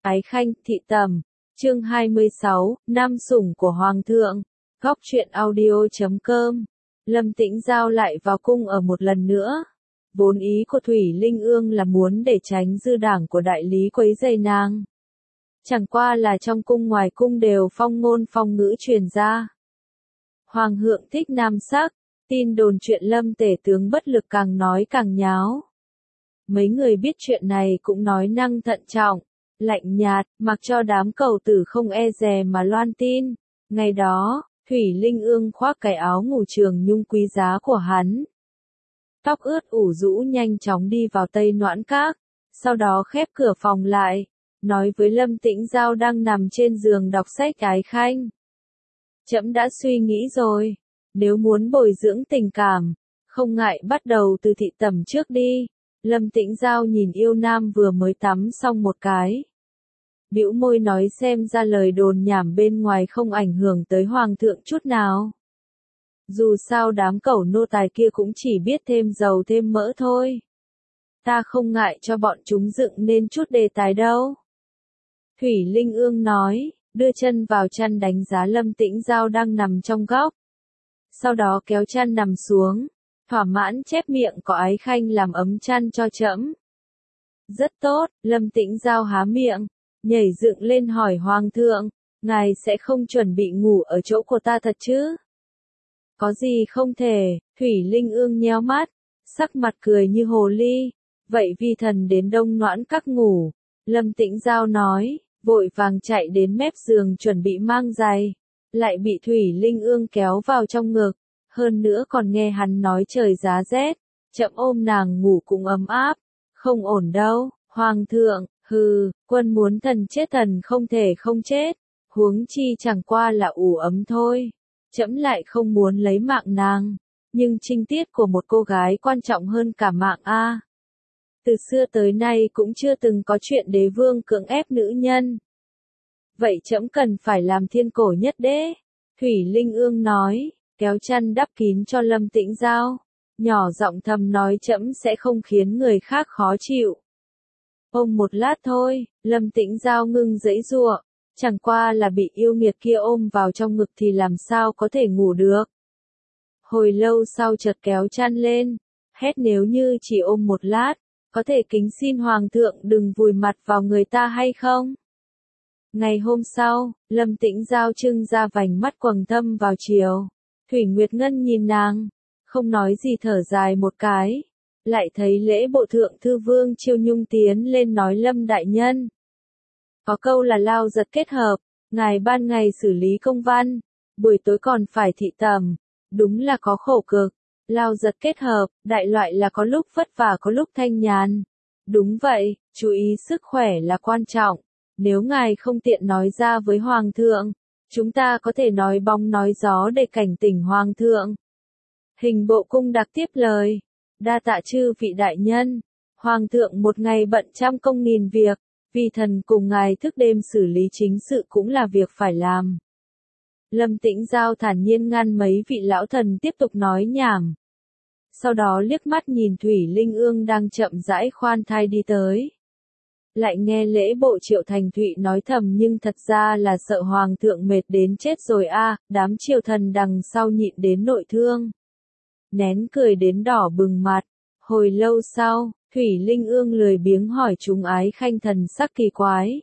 Ái Khanh, Thị Tầm, chương 26, Nam Sủng của Hoàng thượng. Góc truyện audio.com. Lâm Tĩnh Giao lại vào cung ở một lần nữa. Vốn ý của Thủy Linh Ương là muốn để tránh dư đảng của đại lý quấy rầy nàng. Chẳng qua là trong cung ngoài cung đều phong ngôn phong ngữ truyền ra. Hoàng thượng thích nam sắc, tin đồn chuyện Lâm tể tướng bất lực càng nói càng nháo. Mấy người biết chuyện này cũng nói năng thận trọng, lạnh nhạt, mặc cho đám cầu tử không e dè mà loan tin. Ngày đó, Thủy Linh Ương khoác cái áo ngủ trường nhung quý giá của hắn. Tóc ướt ủ rũ nhanh chóng đi vào Tây Noãn Các, sau đó khép cửa phòng lại, nói với Lâm Tĩnh Giao đang nằm trên giường đọc sách Ái Khanh. Trẫm đã suy nghĩ rồi, nếu muốn bồi dưỡng tình cảm, không ngại bắt đầu từ Thị Tầm trước đi. Lâm Tĩnh Giao nhìn yêu nam vừa mới tắm xong một cái. Bĩu môi nói xem ra lời đồn nhảm bên ngoài không ảnh hưởng tới Hoàng thượng chút nào. Dù sao đám cẩu nô tài kia cũng chỉ biết thêm dầu thêm mỡ thôi. Ta không ngại cho bọn chúng dựng nên chút đề tài đâu. Thủy Linh Ương nói, đưa chân vào chăn đánh giá Lâm Tĩnh Giao đang nằm trong góc. Sau đó kéo chăn nằm xuống, thỏa mãn chép miệng có Ái Khanh làm ấm chăn cho trẫm. Rất tốt, Lâm Tĩnh Giao há miệng, nhảy dựng lên hỏi Hoàng thượng, ngài sẽ không chuẩn bị ngủ ở chỗ của ta thật chứ? Có gì không thể, Thủy Linh Ương nheo mắt, sắc mặt cười như hồ ly, vậy vi thần đến Đông Noãn Các ngủ. Lâm Tĩnh Giao nói, vội vàng chạy đến mép giường chuẩn bị mang giày, lại bị Thủy Linh Ương kéo vào trong ngực, hơn nữa còn nghe hắn nói trời giá rét, chậm ôm nàng ngủ cũng ấm áp, không ổn đâu, Hoàng thượng, hừ, quân muốn thần chết thần không thể không chết, huống chi chẳng qua là ủ ấm thôi, trẫm lại không muốn lấy mạng nàng, nhưng trinh tiết của một cô gái quan trọng hơn cả mạng a. Từ xưa tới nay cũng chưa từng có chuyện đế vương cưỡng ép nữ nhân. Vậy trẫm cần phải làm thiên cổ nhất đế. Thủy Linh Ương nói, kéo chăn đắp kín cho Lâm Tĩnh Giao, nhỏ giọng thầm nói trẫm sẽ không khiến người khác khó chịu. Ôm một lát thôi, Lâm Tĩnh Giao ngưng giãy giụa, chẳng qua là bị yêu nghiệt kia ôm vào trong ngực thì làm sao có thể ngủ được. Hồi lâu sau chợt kéo chăn lên, hét nếu như chỉ ôm một lát, có thể kính xin Hoàng thượng đừng vùi mặt vào người ta hay không? Ngày hôm sau, Lâm Tĩnh Giao trưng ra vành mắt quầng thâm vào chiều. Thủy Nguyệt Ngân nhìn nàng, không nói gì thở dài một cái. Lại thấy lễ bộ thượng thư Vương Chiêu Nhung tiến lên nói Lâm đại nhân. Có câu là lao giật kết hợp, ngài ban ngày xử lý công văn, buổi tối còn phải thị tầm, đúng là có khổ cực. Lao giật kết hợp, đại loại là có lúc vất vả có lúc thanh nhàn. Đúng vậy, chú ý sức khỏe là quan trọng. Nếu ngài không tiện nói ra với Hoàng thượng, chúng ta có thể nói bóng nói gió để cảnh tỉnh Hoàng thượng. Hình bộ cung đặc tiếp lời. Đa tạ chư vị đại nhân. Hoàng thượng một ngày bận trăm công nghìn việc, vì thần cùng ngài thức đêm xử lý chính sự cũng là việc phải làm. Lâm Tĩnh Giao thản nhiên ngăn mấy vị lão thần tiếp tục nói nhảm. Sau đó liếc mắt nhìn Thủy Linh Ương đang chậm rãi khoan thai đi tới. Lại nghe lễ bộ Triệu Thành Thụy nói thầm nhưng thật ra là sợ Hoàng thượng mệt đến chết rồi a, đám triều thần đằng sau nhịn đến nội thương. Nén cười đến đỏ bừng mặt. Hồi lâu sau, Thủy Linh Ương lười biếng hỏi chúng Ái Khanh thần sắc kỳ quái.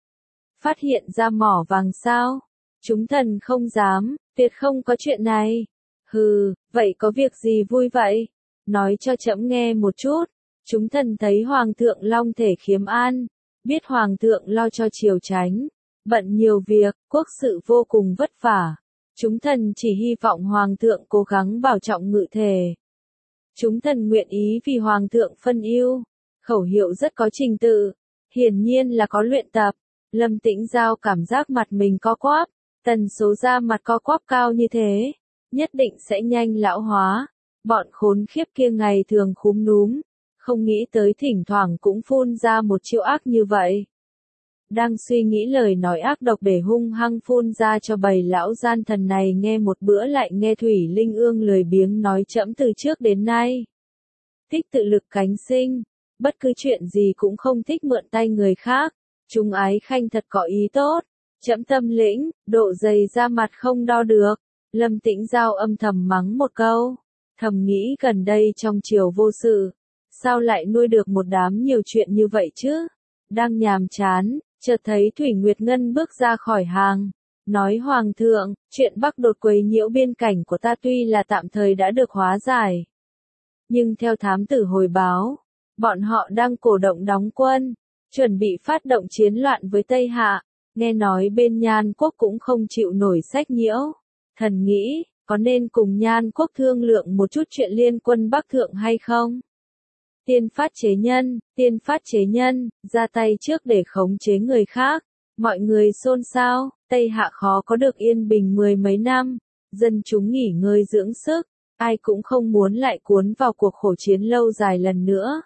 Phát hiện ra mỏ vàng sao? Chúng thần không dám, tuyệt không có chuyện này. Hừ, vậy có việc gì vui vậy? Nói cho trẫm nghe một chút. Chúng thần thấy Hoàng thượng long thể khiếm an, biết Hoàng thượng lo cho triều chánh, bận nhiều việc, quốc sự vô cùng vất vả. Chúng thần chỉ hy vọng Hoàng thượng cố gắng bảo trọng ngự thể. Chúng thần nguyện ý vì Hoàng thượng phân ưu. Khẩu hiệu rất có trình tự, hiển nhiên là có luyện tập. Lâm Tĩnh Giao cảm giác mặt mình co quắp, tần số da mặt co quắp cao như thế, nhất định sẽ nhanh lão hóa. Bọn khốn khiếp kia ngày thường khúm núm, không nghĩ tới thỉnh thoảng cũng phun ra một chiêu ác như vậy. Đang suy nghĩ lời nói ác độc để hung hăng phun ra cho bầy lão gian thần này nghe một bữa lại nghe Thủy Linh Ương lười biếng nói trẫm từ trước đến nay. Thích tự lực cánh sinh, bất cứ chuyện gì cũng không thích mượn tay người khác, Chúng ái khanh thật có ý tốt, trẫm tâm lĩnh, độ dày ra mặt không đo được. Lâm Tĩnh Giao âm thầm mắng một câu, thầm nghĩ gần đây trong triều vô sự, sao lại nuôi được một đám nhiều chuyện như vậy chứ? Đang nhàm chán, chợt thấy Thủy Nguyệt Ngân bước ra khỏi hàng, nói Hoàng thượng, chuyện Bắc đột quấy nhiễu biên cảnh của ta tuy là tạm thời đã được hóa giải. Nhưng theo thám tử hồi báo, bọn họ đang cổ động đóng quân, chuẩn bị phát động chiến loạn với Tây Hạ, nghe nói bên Nhan quốc cũng không chịu nổi sách nhiễu. Thần nghĩ, có nên cùng Nhan quốc thương lượng một chút chuyện liên quân Bắc Thượng hay không? Tiên phát chế nhân, ra tay trước để khống chế người khác. Mọi người xôn xao, Tây Hạ khó có được yên bình mười mấy năm, dân chúng nghỉ ngơi dưỡng sức, ai cũng không muốn lại cuốn vào cuộc khổ chiến lâu dài lần nữa.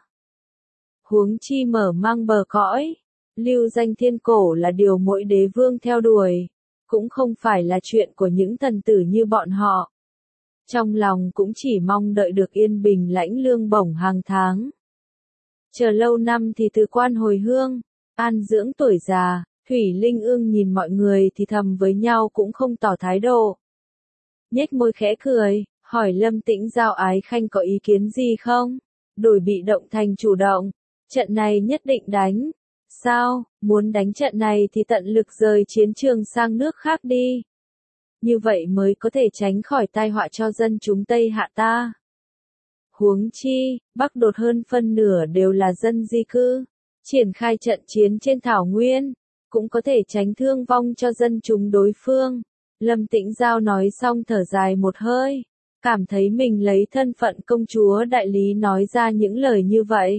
Huống chi mở mang bờ cõi, lưu danh thiên cổ là điều mỗi đế vương theo đuổi, cũng không phải là chuyện của những thần tử như bọn họ. Trong lòng cũng chỉ mong đợi được yên bình lãnh lương bổng hàng tháng. Chờ lâu năm thì từ quan hồi hương, an dưỡng tuổi già. Thủy Linh Ương nhìn mọi người thì thầm với nhau cũng không tỏ thái độ. Nhếch môi khẽ cười, hỏi Lâm Tĩnh Giao ái khanh có ý kiến gì không? Đổi bị động thành chủ động, trận này nhất định đánh. Sao, muốn đánh trận này thì tận lực rời chiến trường sang nước khác đi. Như vậy mới có thể tránh khỏi tai họa cho dân chúng Tây Hạ ta. Huống chi, Bắc đột hơn phân nửa đều là dân di cư. Triển khai trận chiến trên thảo nguyên, cũng có thể tránh thương vong cho dân chúng đối phương. Lâm Tĩnh Giao nói xong thở dài một hơi, cảm thấy mình lấy thân phận công chúa đại lý nói ra những lời như vậy.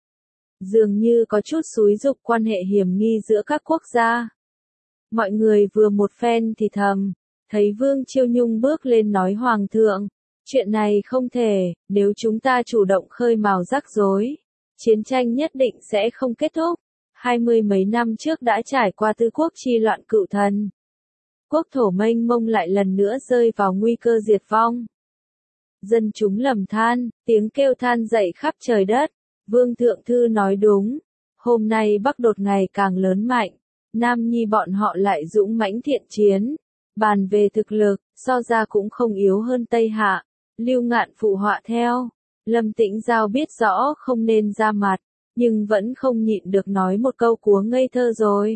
Dường như có chút xúi giục quan hệ hiểm nghi giữa các quốc gia. Mọi người vừa một phen thì thầm, thấy Vương Chiêu Nhung bước lên nói Hoàng thượng, chuyện này không thể, nếu chúng ta chủ động khơi mào rắc rối, chiến tranh nhất định sẽ không kết thúc. 20 mấy năm trước đã trải qua tứ quốc chi loạn cựu thần. Quốc thổ mênh mông lại lần nữa rơi vào nguy cơ diệt vong. Dân chúng lầm than, tiếng kêu than dậy khắp trời đất. Vương Thượng Thư nói đúng. Hôm nay Bắc đột ngày càng lớn mạnh. Nam Nhi bọn họ lại dũng mãnh thiện chiến. Bàn về thực lực, so ra cũng không yếu hơn Tây Hạ. Lưu Ngạn phụ họa theo. Lâm Tĩnh Giao biết rõ không nên ra mặt, nhưng vẫn không nhịn được nói một câu cúa ngây thơ rồi.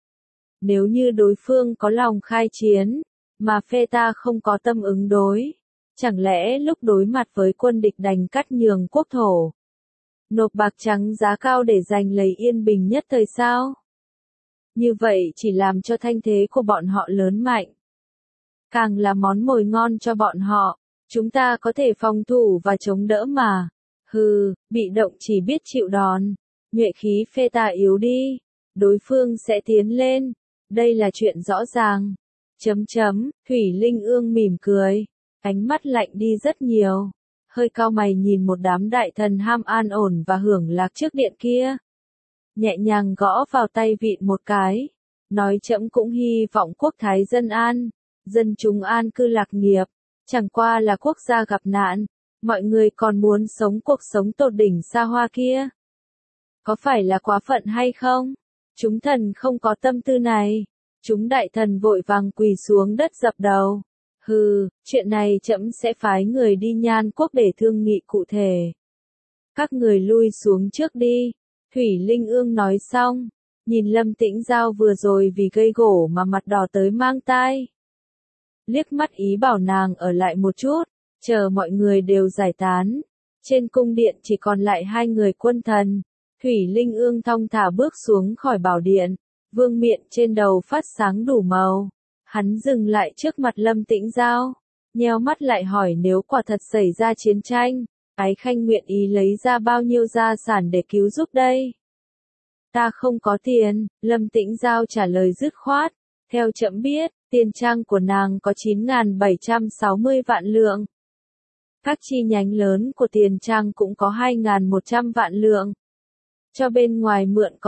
Nếu như đối phương có lòng khai chiến, mà phe ta không có tâm ứng đối, chẳng lẽ lúc đối mặt với quân địch đành cắt nhường quốc thổ, nộp bạc trắng giá cao để giành lấy yên bình nhất thời sao? Như vậy chỉ làm cho thanh thế của bọn họ lớn mạnh, càng là món mồi ngon cho bọn họ. Chúng ta có thể phòng thủ và chống đỡ mà. Hừ, bị động chỉ biết chịu đòn. Nhuệ khí phe ta yếu đi, đối phương sẽ tiến lên. Đây là chuyện rõ ràng. Thủy Linh Ương mỉm cười, ánh mắt lạnh đi rất nhiều. Hơi cau mày nhìn một đám đại thần ham an ổn và hưởng lạc trước điện kia. Nhẹ nhàng gõ vào tay vịn một cái. Nói trẫm cũng hy vọng quốc thái dân an, dân chúng an cư lạc nghiệp. Chẳng qua là quốc gia gặp nạn, mọi người còn muốn sống cuộc sống tột đỉnh xa hoa kia. Có phải là quá phận hay không? Chúng thần không có tâm tư này. Chúng đại thần vội vàng quỳ xuống đất dập đầu. Hừ, chuyện này trẫm sẽ phái người đi Nhan quốc để thương nghị cụ thể. Các người lui xuống trước đi. Thủy Linh Ương nói xong, nhìn Lâm Tĩnh Giao vừa rồi vì gây gổ mà mặt đỏ tới mang tai. Liếc mắt ý bảo nàng ở lại một chút, chờ mọi người đều giải tán. Trên cung điện chỉ còn lại hai người quân thần. Thủy Linh Ương thong thả bước xuống khỏi bảo điện, vương miện trên đầu phát sáng đủ màu. Hắn dừng lại trước mặt Lâm Tĩnh Giao, nheo mắt lại hỏi nếu quả thật xảy ra chiến tranh, ái khanh nguyện ý lấy ra bao nhiêu gia sản để cứu giúp đây? Ta không có tiền, Lâm Tĩnh Giao trả lời dứt khoát. Theo trẫm biết, tiền trang của nàng có 9.760 vạn lượng. Các chi nhánh lớn của tiền trang cũng có 2.100 vạn lượng. Cho bên ngoài mượn có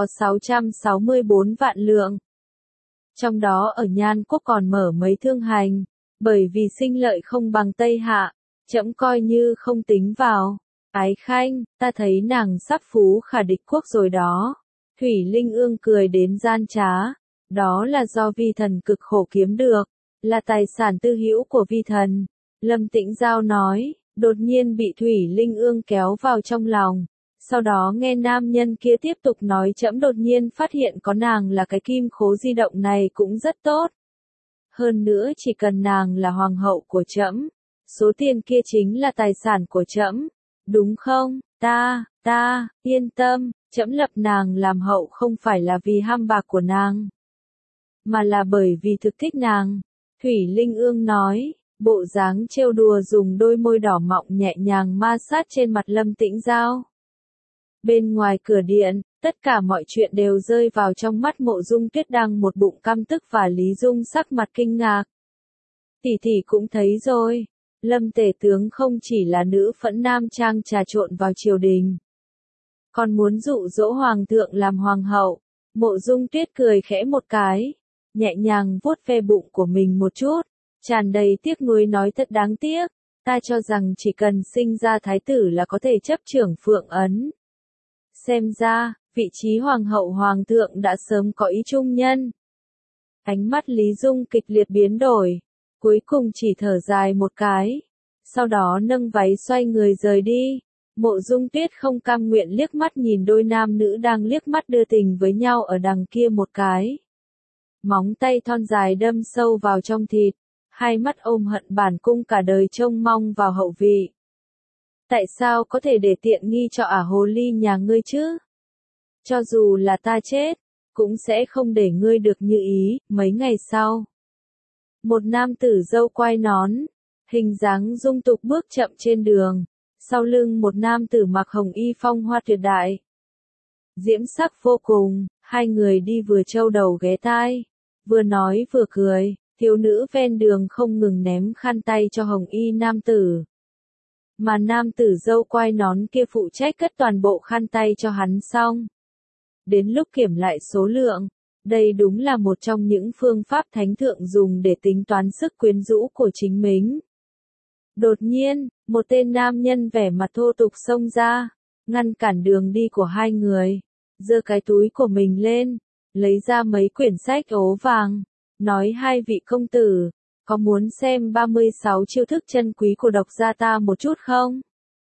664 vạn lượng. Trong đó ở Nhan quốc còn mở mấy thương hành, bởi vì sinh lợi không bằng Tây Hạ, trẫm coi như không tính vào. Ái khanh, ta thấy nàng sắp phú khả địch quốc rồi đó. Thủy Linh Ương cười đến gian trá. Đó là do vi thần cực khổ kiếm được, là tài sản tư hữu của vi thần. Lâm Tĩnh Giao nói, đột nhiên bị Thủy Linh Ương kéo vào trong lòng. Sau đó nghe nam nhân kia tiếp tục nói trẫm đột nhiên phát hiện có nàng là cái kim khố di động này cũng rất tốt. Hơn nữa chỉ cần nàng là hoàng hậu của trẫm, số tiền kia chính là tài sản của trẫm, đúng không? Ta, yên tâm, trẫm lập nàng làm hậu không phải là vì ham bạc của nàng, mà là bởi vì thực thích nàng. Thủy Linh Ương nói, bộ dáng trêu đùa dùng đôi môi đỏ mọng nhẹ nhàng ma sát trên mặt Lâm Tĩnh Giao. Bên ngoài cửa điện, tất cả mọi chuyện đều rơi vào trong mắt Mộ Dung Tuyết đang một bụng căm tức và Lý Dung sắc mặt kinh ngạc. Tỷ tỷ cũng thấy rồi, Lâm tể tướng không chỉ là nữ phẫn nam trang trà trộn vào triều đình, còn muốn dụ dỗ hoàng thượng làm hoàng hậu. Mộ Dung Tuyết cười khẽ một cái, nhẹ nhàng vuốt ve bụng của mình một chút, tràn đầy tiếc nuối nói thật đáng tiếc, ta cho rằng chỉ cần sinh ra thái tử là có thể chấp trưởng Phượng Ấn. Xem ra, vị trí hoàng hậu hoàng thượng đã sớm có ý trung nhân. Ánh mắt Lý Dung kịch liệt biến đổi, cuối cùng chỉ thở dài một cái, sau đó nâng váy xoay người rời đi. Mộ Dung Tuyết không cam nguyện liếc mắt nhìn đôi nam nữ đang liếc mắt đưa tình với nhau ở đằng kia một cái. Móng tay thon dài đâm sâu vào trong thịt, hai mắt ôm hận bản cung cả đời trông mong vào hậu vị. Tại sao có thể để tiện nghi cho ả hồ ly nhà ngươi chứ? Cho dù là ta chết, cũng sẽ không để ngươi được như ý. Mấy ngày sau, một nam tử râu quai nón, hình dáng dung tục bước chậm trên đường, sau lưng một nam tử mặc hồng y phong hoa tuyệt đại. Diễm sắc vô cùng, hai người đi vừa trâu đầu ghé tai, vừa nói vừa cười, thiếu nữ ven đường không ngừng ném khăn tay cho hồng y nam tử. Mà nam tử râu quai nón kia phụ trách cất toàn bộ khăn tay cho hắn xong. Đến lúc kiểm lại số lượng, đây đúng là một trong những phương pháp thánh thượng dùng để tính toán sức quyến rũ của chính mình. Đột nhiên, một tên nam nhân vẻ mặt thô tục xông ra, ngăn cản đường đi của hai người, giơ cái túi của mình lên, lấy ra mấy quyển sách ố vàng, nói hai vị công tử, có muốn xem 36 chiêu thức chân quý của độc gia ta một chút không?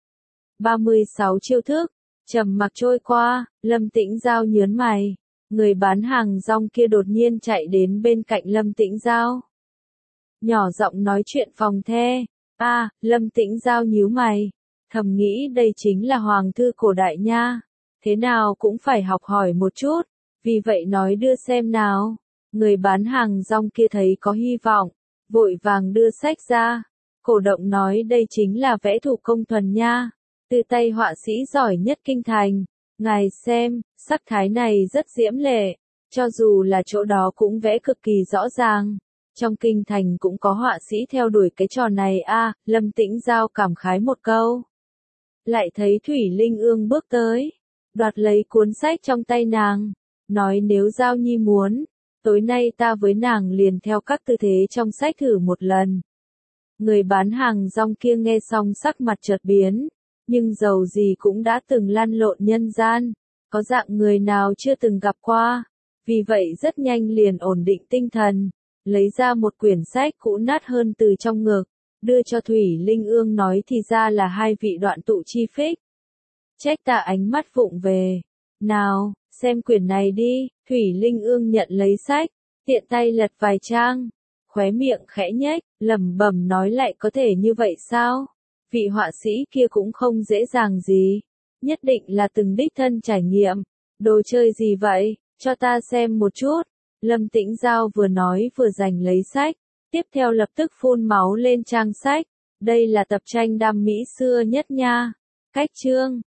36 chiêu thức, trầm mặc trôi qua, Lâm Tĩnh Giao nhớn mày, người bán hàng rong kia đột nhiên chạy đến bên cạnh Lâm Tĩnh Giao. Nhỏ giọng nói chuyện phòng the. Lâm Tĩnh Giao nhíu mày, thầm nghĩ đây chính là hoàng thư cổ đại nha, thế nào cũng phải học hỏi một chút, vì vậy nói đưa xem nào. Người bán hàng rong kia thấy có hy vọng, vội vàng đưa sách ra, cổ động nói đây chính là vẽ thủ công thuần nha, từ tay họa sĩ giỏi nhất kinh thành, ngài xem, sắc thái này rất diễm lệ, cho dù là chỗ đó cũng vẽ cực kỳ rõ ràng. Trong kinh thành cũng có họa sĩ theo đuổi cái trò này Lâm Tĩnh Giao cảm khái một câu. Lại thấy Thủy Linh Ương bước tới, đoạt lấy cuốn sách trong tay nàng, nói nếu Giao Nhi muốn, tối nay ta với nàng liền theo các tư thế trong sách thử một lần. Người bán hàng rong kia nghe xong sắc mặt chợt biến, nhưng dầu gì cũng đã từng lăn lộn nhân gian, có dạng người nào chưa từng gặp qua, vì vậy rất nhanh liền ổn định tinh thần. Lấy ra một quyển sách cũ nát hơn từ trong ngực, đưa cho Thủy Linh Ương nói thì ra là hai vị đoạn tụ chi phích. Trách ta ánh mắt vụng về. Nào, xem quyển này đi. Thủy Linh Ương nhận lấy sách, tiện tay lật vài trang, khóe miệng khẽ nhếch, lẩm bẩm nói lại có thể như vậy sao? Vị họa sĩ kia cũng không dễ dàng gì, nhất định là từng đích thân trải nghiệm. Đồ chơi gì vậy, cho ta xem một chút. Lâm Tĩnh Giao vừa nói vừa giành lấy sách, tiếp theo lập tức phun máu lên trang sách. Đây là tập tranh đam mỹ xưa nhất nha. Cách chương